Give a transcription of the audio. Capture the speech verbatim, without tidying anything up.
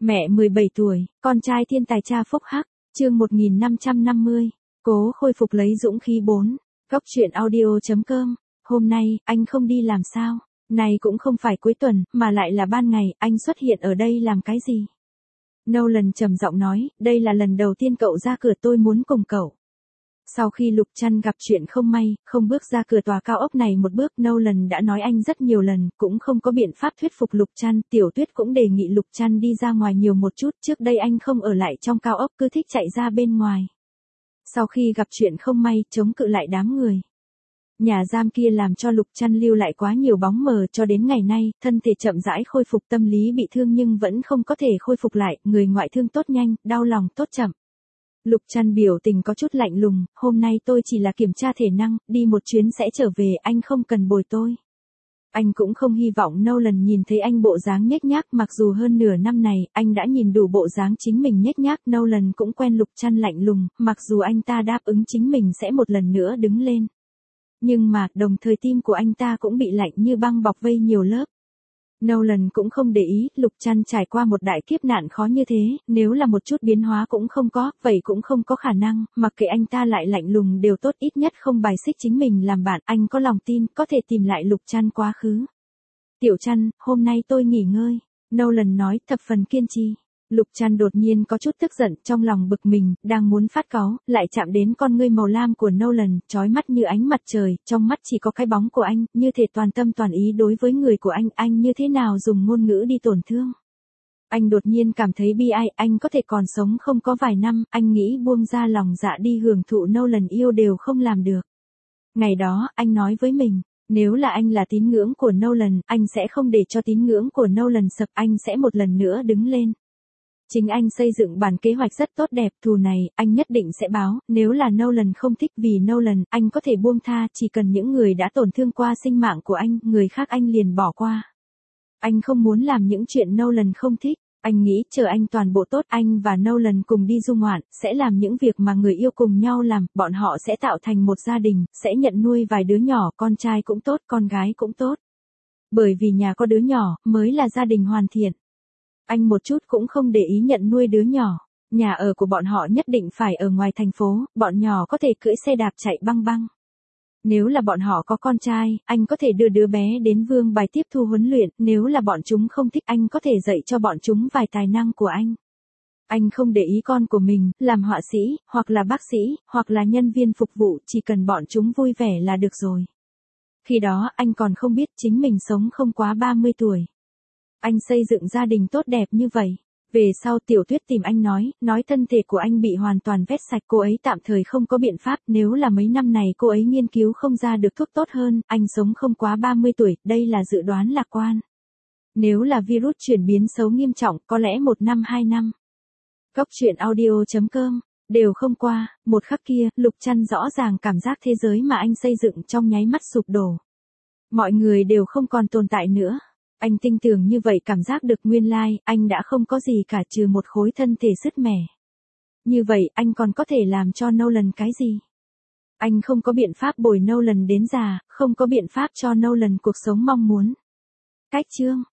Mẹ mười bảy tuổi, con trai thiên tài cha phúc hắc, chương một nghìn năm trăm năm mươi, cố khôi phục lấy dũng khí bốn, góc truyện audio.com, hôm nay, anh không đi làm sao, này cũng không phải cuối tuần, mà lại là ban ngày, anh xuất hiện ở đây làm cái gì? Nolan trầm giọng nói, đây là lần đầu tiên cậu ra cửa, tôi muốn cùng cậu. Sau khi Lục Trăn gặp chuyện không may, không bước ra cửa tòa cao ốc này một bước, Nolan đã nói anh rất nhiều lần, cũng không có biện pháp thuyết phục Lục Trăn. Tiểu Tuyết cũng đề nghị Lục Trăn đi ra ngoài nhiều một chút, trước đây anh không ở lại trong cao ốc, cứ thích chạy ra bên ngoài. Sau khi gặp chuyện không may, chống cự lại đám người nhà giam kia làm cho Lục Trăn lưu lại quá nhiều bóng mờ, cho đến ngày nay, thân thể chậm rãi khôi phục, tâm lý bị thương nhưng vẫn không có thể khôi phục lại, người ngoại thương tốt nhanh, đau lòng tốt chậm. Lục Trăn biểu tình có chút lạnh lùng, hôm nay tôi chỉ là kiểm tra thể năng, đi một chuyến sẽ trở về, anh không cần bồi tôi. Anh cũng không hy vọng Nolan nhìn thấy anh bộ dáng nhếch nhác, mặc dù hơn nửa năm này, anh đã nhìn đủ bộ dáng chính mình nhếch nhác. Nolan cũng quen Lục Trăn lạnh lùng, mặc dù anh ta đáp ứng chính mình sẽ một lần nữa đứng lên. Nhưng mà, đồng thời tim của anh ta cũng bị lạnh như băng bọc vây nhiều lớp. Nolan cũng không để ý, Lục Trăn trải qua một đại kiếp nạn khó như thế, nếu là một chút biến hóa cũng không có, vậy cũng không có khả năng, mặc kệ anh ta lại lạnh lùng đều tốt, ít nhất không bài xích chính mình làm bạn, anh có lòng tin, có thể tìm lại Lục Trăn quá khứ. Tiểu Trăn, hôm nay tôi nghỉ ngơi, Nolan nói, thập phần kiên trì. Lục Trăn đột nhiên có chút tức giận, trong lòng bực mình, đang muốn phát cáu, lại chạm đến con ngươi màu lam của Nolan, chói mắt như ánh mặt trời, trong mắt chỉ có cái bóng của anh, như thể toàn tâm toàn ý đối với người của anh, anh như thế nào dùng ngôn ngữ đi tổn thương. Anh đột nhiên cảm thấy bi ai, anh có thể còn sống không có vài năm, anh nghĩ buông ra lòng dạ đi hưởng thụ Nolan yêu đều không làm được. Ngày đó, anh nói với mình, nếu là anh là tín ngưỡng của Nolan, anh sẽ không để cho tín ngưỡng của Nolan sập, anh sẽ một lần nữa đứng lên. Chính anh xây dựng bản kế hoạch rất tốt đẹp, thù này, anh nhất định sẽ báo, nếu là Nolan không thích vì Nolan, anh có thể buông tha, chỉ cần những người đã tổn thương qua sinh mạng của anh, người khác anh liền bỏ qua. Anh không muốn làm những chuyện Nolan không thích, anh nghĩ chờ anh toàn bộ tốt, anh và Nolan cùng đi du ngoạn, sẽ làm những việc mà người yêu cùng nhau làm, bọn họ sẽ tạo thành một gia đình, sẽ nhận nuôi vài đứa nhỏ, con trai cũng tốt, con gái cũng tốt. Bởi vì nhà có đứa nhỏ, mới là gia đình hoàn thiện. Anh một chút cũng không để ý nhận nuôi đứa nhỏ, nhà ở của bọn họ nhất định phải ở ngoài thành phố, bọn nhỏ có thể cưỡi xe đạp chạy băng băng. Nếu là bọn họ có con trai, anh có thể đưa đứa bé đến Vương Bài tiếp thu huấn luyện, nếu là bọn chúng không thích anh có thể dạy cho bọn chúng vài tài năng của anh. Anh không để ý con của mình, làm họa sĩ, hoặc là bác sĩ, hoặc là nhân viên phục vụ, chỉ cần bọn chúng vui vẻ là được rồi. Khi đó anh còn không biết chính mình sống không quá ba mươi tuổi. Anh xây dựng gia đình tốt đẹp như vậy. Về sau Tiểu Tuyết tìm anh nói, nói thân thể của anh bị hoàn toàn vét sạch, cô ấy tạm thời không có biện pháp, nếu là mấy năm này cô ấy nghiên cứu không ra được thuốc tốt hơn, anh sống không quá ba mươi tuổi, đây là dự đoán lạc quan. Nếu là virus chuyển biến xấu nghiêm trọng, có lẽ một năm hai năm. Góc truyện audio.com, đều không qua, một khắc kia, Lục Trăn rõ ràng cảm giác thế giới mà anh xây dựng trong nháy mắt sụp đổ. Mọi người đều không còn tồn tại nữa. Anh tin tưởng như vậy cảm giác được nguyên lai, anh đã không có gì cả trừ một khối thân thể sứt mẻ. Như vậy, anh còn có thể làm cho Nolan cái gì? Anh không có biện pháp bồi Nolan đến già, không có biện pháp cho Nolan cuộc sống mong muốn. Cách chương